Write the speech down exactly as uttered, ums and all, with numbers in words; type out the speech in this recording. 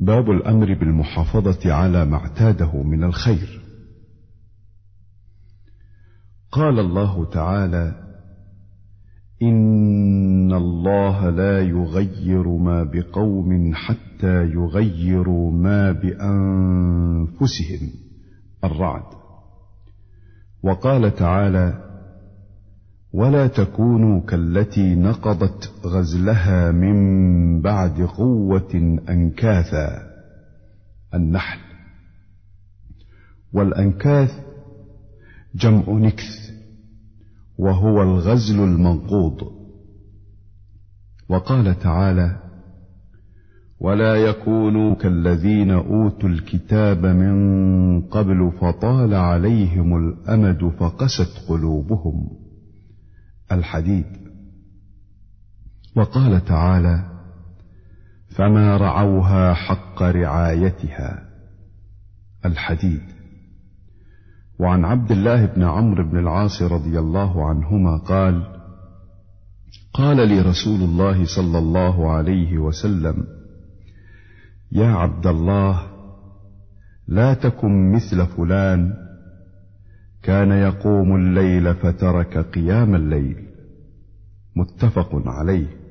باب الأمر بالمحافظة على ما اعتاده من الخير. قال الله تعالى: إن الله لا يغير ما بقوم حتى يغيروا ما بأنفسهم. الرعد. وقال تعالى: ولا تكونوا كالتي نقضت غزلها من بعد قوة أنكاثا. النحل. والأنكاث جمع نكث، وهو الغزل المنقوض. وقال تعالى: ولا يكونوا كالذين أوتوا الكتاب من قبل فطال عليهم الأمد فقست قلوبهم. الحديد. وقال تعالى: فما رعوها حق رعايتها. الحديد. وعن عبد الله بن عمرو بن العاص رضي الله عنهما قال: قال لي رسول الله صلى الله عليه وسلم: يا عبد الله، لا تكن مثل فلان، كان يقوم الليل فترك قيام الليل. متفق عليه.